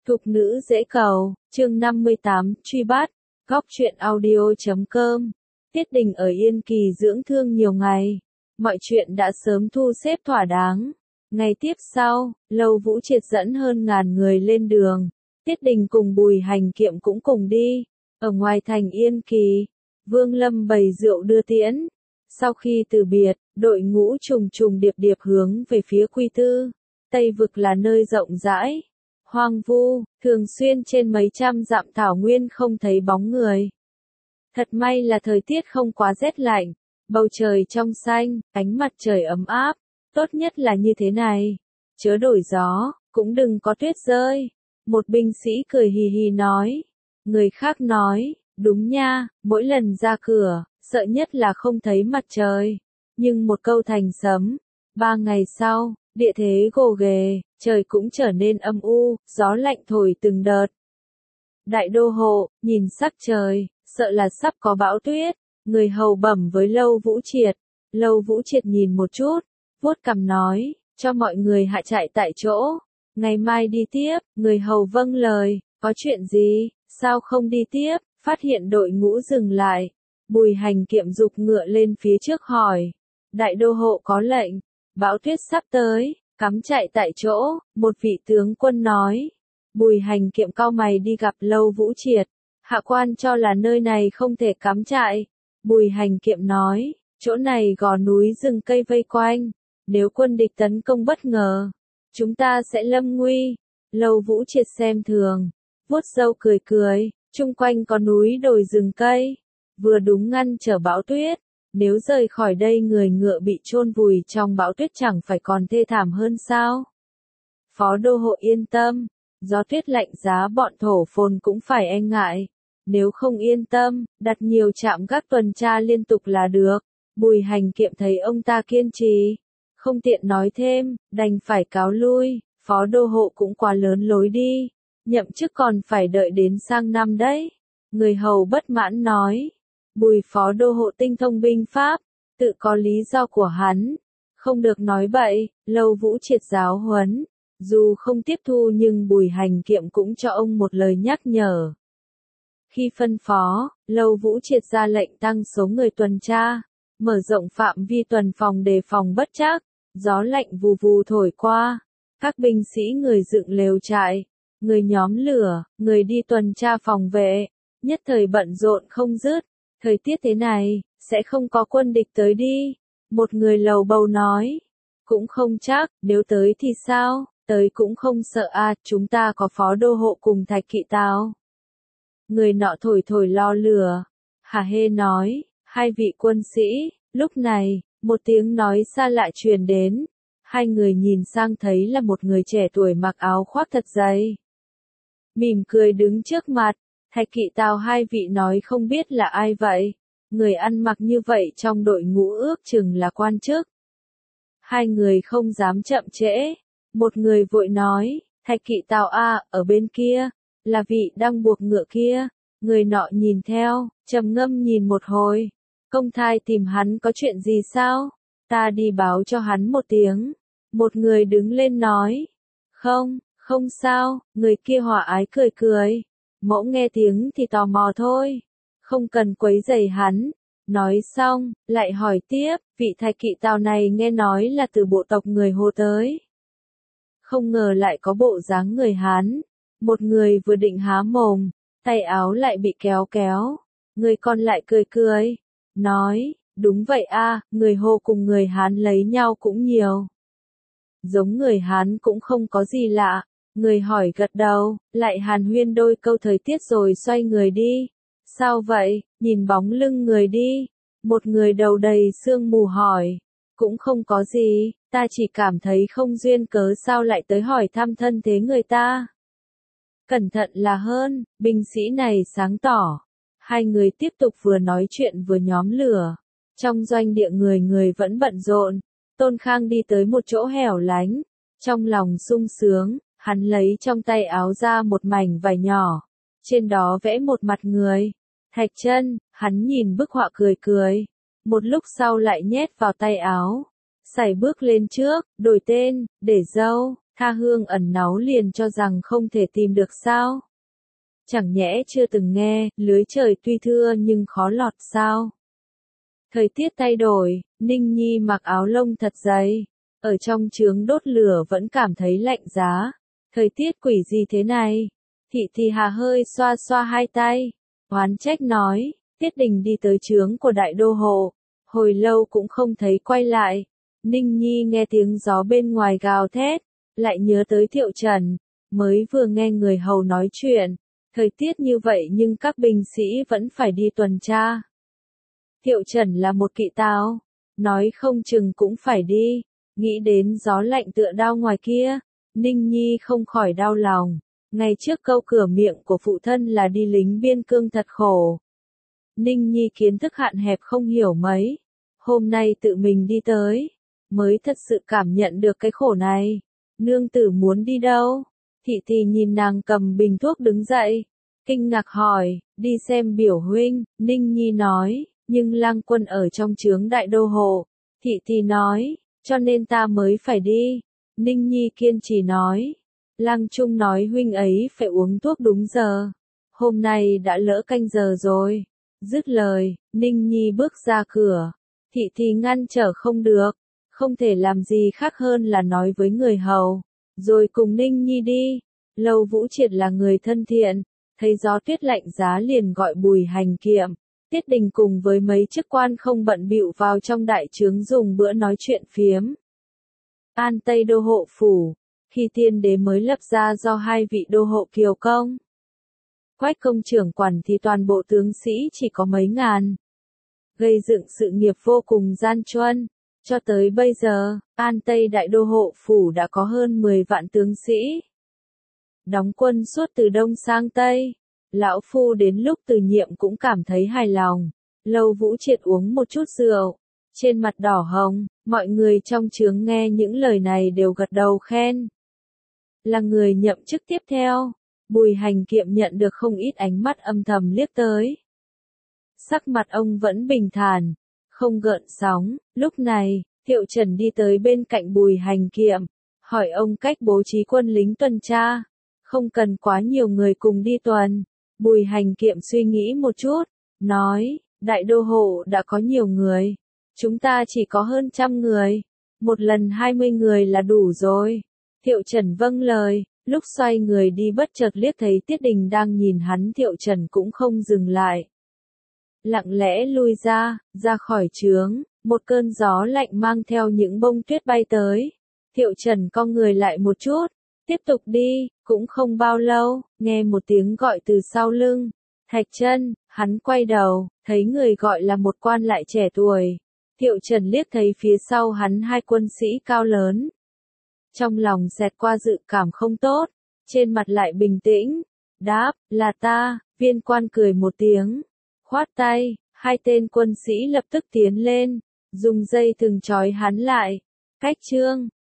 Thục nữ dễ cầu, chương 58, truy bắt, góc truyện audio.com. Tiết Đình ở Yên Kỳ dưỡng thương nhiều ngày. Mọi chuyện đã sớm thu xếp thỏa đáng. Ngày tiếp sau, Lâu Vũ Triệt dẫn hơn ngàn người lên đường. Tiết Đình cùng Bùi Hành Kiệm cũng cùng đi. Ở ngoài thành Yên Kỳ, Vương Lâm bày rượu đưa tiễn. Sau khi từ biệt, đội ngũ trùng trùng điệp điệp hướng về phía Quy Tư. Tây Vực là nơi rộng rãi, hoang vu, thường xuyên trên mấy trăm dặm thảo nguyên không thấy bóng người. Thật may là thời tiết không quá rét lạnh, bầu trời trong xanh, ánh mặt trời ấm áp, tốt nhất là như thế này. Chớ đổi gió, cũng đừng có tuyết rơi. Một binh sĩ cười hì hì nói. Người khác nói, đúng nha, mỗi lần ra cửa, sợ nhất là không thấy mặt trời. Nhưng một câu thành sấm. 3 ngày sau, địa thế gồ ghề, trời cũng trở nên âm u, gió lạnh thổi từng đợt. Đại đô hộ, nhìn sắc trời, sợ là sắp có bão tuyết. Người hầu bẩm với Lâu Vũ Triệt. Lâu Vũ Triệt nhìn một chút, vuốt cằm nói, cho mọi người hạ trại tại chỗ. Ngày mai đi tiếp, người hầu vâng lời, có chuyện gì, sao không đi tiếp, phát hiện đội ngũ dừng lại. Bùi Hành Kiệm giục ngựa lên phía trước hỏi. Đại đô hộ có lệnh, bão tuyết sắp tới, cắm trại tại chỗ, một vị tướng quân nói. Bùi Hành Kiệm cau mày đi gặp Lâu Vũ Triệt. Hạ quan cho là nơi này không thể cắm trại. Bùi Hành Kiệm nói, chỗ này gò núi rừng cây vây quanh. Nếu quân địch tấn công bất ngờ, chúng ta sẽ lâm nguy. Lâu Vũ Triệt xem thường, vuốt râu cười cười, chung quanh có núi đồi rừng cây, vừa đúng ngăn trở bão tuyết. Nếu rời khỏi đây người ngựa bị chôn vùi trong bão tuyết chẳng phải còn thê thảm hơn sao? Phó đô hộ yên tâm, gió tuyết lạnh giá bọn thổ phồn cũng phải e ngại. Nếu không yên tâm, đặt nhiều trạm gác tuần tra liên tục là được. Bùi Hành Kiệm thấy ông ta kiên trì, không tiện nói thêm, đành phải cáo lui. Phó đô hộ cũng quá lớn lối đi, nhậm chức còn phải đợi đến sang năm đấy. Người hầu bất mãn nói. Bùi phó đô hộ tinh thông binh pháp, tự có lý do của hắn, không được nói bậy. Lâu Vũ Triệt giáo huấn, dù không tiếp thu nhưng Bùi Hành Kiệm cũng cho ông một lời nhắc nhở. Khi phân phó, Lâu Vũ Triệt ra lệnh tăng số người tuần tra, mở rộng phạm vi tuần phòng đề phòng bất trắc. Gió lạnh vù vù thổi qua, các binh sĩ người dựng lều trại, người nhóm lửa, người đi tuần tra phòng vệ, nhất thời bận rộn không dứt. Thời tiết thế này, sẽ không có quân địch tới đi. Một người lầu bầu nói. Cũng không chắc, nếu tới thì sao, tới cũng không sợ à, chúng ta có phó đô hộ cùng Thạch Kỵ Tào. Người nọ thổi thổi lo lửa. Hà Hê nói, hai vị quân sĩ, lúc này, một tiếng nói xa lạ truyền đến. Hai người nhìn sang thấy là một người trẻ tuổi mặc áo khoác thật dày. Mỉm cười đứng trước mặt. Thạch Kỵ Tào hai vị nói không biết là ai vậy. Người ăn mặc như vậy trong đội ngũ ước chừng là quan chức. Hai người không dám chậm trễ. Một người vội nói, Thạch Kỵ Tào a, ở bên kia, là vị đang buộc ngựa kia. Người nọ nhìn theo, trầm ngâm nhìn một hồi. Công thai tìm hắn có chuyện gì sao? Ta đi báo cho hắn một tiếng. Một người đứng lên nói. Không sao, người kia hòa ái cười cười. Mẫu nghe tiếng thì tò mò thôi, không cần quấy rầy hắn. Nói xong, lại hỏi tiếp, vị Thạch Kỵ Tào này nghe nói là từ bộ tộc người Hồ tới. Không ngờ lại có bộ dáng người Hán. Một người vừa định há mồm, tay áo lại bị kéo kéo. Người còn lại cười cười, nói, đúng vậy a, người Hồ cùng người Hán lấy nhau cũng nhiều. Giống người Hán cũng không có gì lạ. Người hỏi gật đầu, lại hàn huyên đôi câu thời tiết rồi xoay người đi. Sao vậy, nhìn bóng lưng người đi. Một người đầu đầy sương mù hỏi. Cũng không có gì, ta chỉ cảm thấy không duyên cớ sao lại tới hỏi thăm thân thế người ta. Cẩn thận là hơn, binh sĩ này sáng tỏ. Hai người tiếp tục vừa nói chuyện vừa nhóm lửa. Trong doanh địa người người vẫn bận rộn. Tôn Khang đi tới một chỗ hẻo lánh. Trong lòng sung sướng. Hắn lấy trong tay áo ra một mảnh vải nhỏ, trên đó vẽ một mặt người. Thạch Chân, hắn nhìn bức họa cười cười, một lúc sau lại nhét vào tay áo. Sải bước lên trước, đổi tên, để dâu, Tha Hương ẩn náu liền cho rằng không thể tìm được sao? Chẳng nhẽ chưa từng nghe, lưới trời tuy thưa nhưng khó lọt sao? Thời tiết thay đổi, Ninh Nhi mặc áo lông thật dày, ở trong chướng đốt lửa vẫn cảm thấy lạnh giá. Thời tiết quỷ gì thế này? Thị thì hà hơi xoa xoa hai tay, oán trách nói, Tiết Đình đi tới chướng của đại đô hộ, hồi lâu cũng không thấy quay lại. Ninh Nhi nghe tiếng gió bên ngoài gào thét, lại nhớ tới Thiệu Trần, mới vừa nghe người hầu nói chuyện, thời tiết như vậy nhưng các binh sĩ vẫn phải đi tuần tra. Thiệu Trần là một kỵ tao, nói không chừng cũng phải đi, nghĩ đến gió lạnh tựa đao ngoài kia, Ninh Nhi không khỏi đau lòng, ngày trước câu cửa miệng của phụ thân là đi lính biên cương thật khổ. Ninh Nhi kiến thức hạn hẹp không hiểu mấy, hôm nay tự mình đi tới, mới thật sự cảm nhận được cái khổ này. Nương tử muốn đi đâu? Thị thì nhìn nàng cầm bình thuốc đứng dậy, kinh ngạc hỏi, đi xem biểu huynh. Ninh Nhi nói, nhưng lang quân ở trong chướng đại đô hộ. Thị thì nói, cho nên ta mới phải đi. Ninh Nhi kiên trì nói, lang trung nói huynh ấy phải uống thuốc đúng giờ. Hôm nay đã lỡ canh giờ rồi. Dứt lời, Ninh Nhi bước ra cửa. Thị thì ngăn trở không được, không thể làm gì khác hơn là nói với người hầu, rồi cùng Ninh Nhi đi. Lâu Vũ Triệt là người thân thiện, thấy gió tuyết lạnh giá liền gọi Bùi Hành Kiệm, Tiết Đình cùng với mấy chức quan không bận bịu vào trong đại trướng dùng bữa nói chuyện phiếm. An Tây đô hộ phủ, khi tiên đế mới lập ra do hai vị đô hộ kiều công. Quách công trưởng quản thì toàn bộ tướng sĩ chỉ có mấy ngàn. Gây dựng sự nghiệp vô cùng gian truân. Cho tới bây giờ, An Tây đại đô hộ phủ đã có hơn 10 vạn tướng sĩ. Đóng quân suốt từ Đông sang Tây. Lão Phu đến lúc từ nhiệm cũng cảm thấy hài lòng. Lâu Vũ Triệt uống một chút rượu, trên mặt đỏ hồng, mọi người trong chướng nghe những lời này đều gật đầu khen. Là người nhậm chức tiếp theo, Bùi Hành Kiệm nhận được không ít ánh mắt âm thầm liếc tới. Sắc mặt ông vẫn bình thản, không gợn sóng. Lúc này, Thiệu Trần đi tới bên cạnh Bùi Hành Kiệm, hỏi ông cách bố trí quân lính tuần tra. Không cần quá nhiều người cùng đi tuần. Bùi Hành Kiệm suy nghĩ một chút, nói, đại đô hộ đã có nhiều người. Chúng ta chỉ có hơn 100 người. Một lần 20 người là đủ rồi. Thiệu Trần vâng lời, lúc xoay người đi bất chợt liếc thấy Tiết Đình đang nhìn hắn. Thiệu Trần cũng không dừng lại. Lặng lẽ lui ra khỏi trướng, một cơn gió lạnh mang theo những bông tuyết bay tới. Thiệu Trần cong người lại một chút, tiếp tục đi, cũng không bao lâu, nghe một tiếng gọi từ sau lưng. Thạch Chân, hắn quay đầu, thấy người gọi là một quan lại trẻ tuổi. Thiệu Trần liếc thấy phía sau hắn hai quân sĩ cao lớn. Trong lòng xẹt qua dự cảm không tốt, trên mặt lại bình tĩnh. Đáp, là ta. Viên quan cười một tiếng, khoát tay, hai tên quân sĩ lập tức tiến lên, dùng dây thừng trói hắn lại. Cách trương,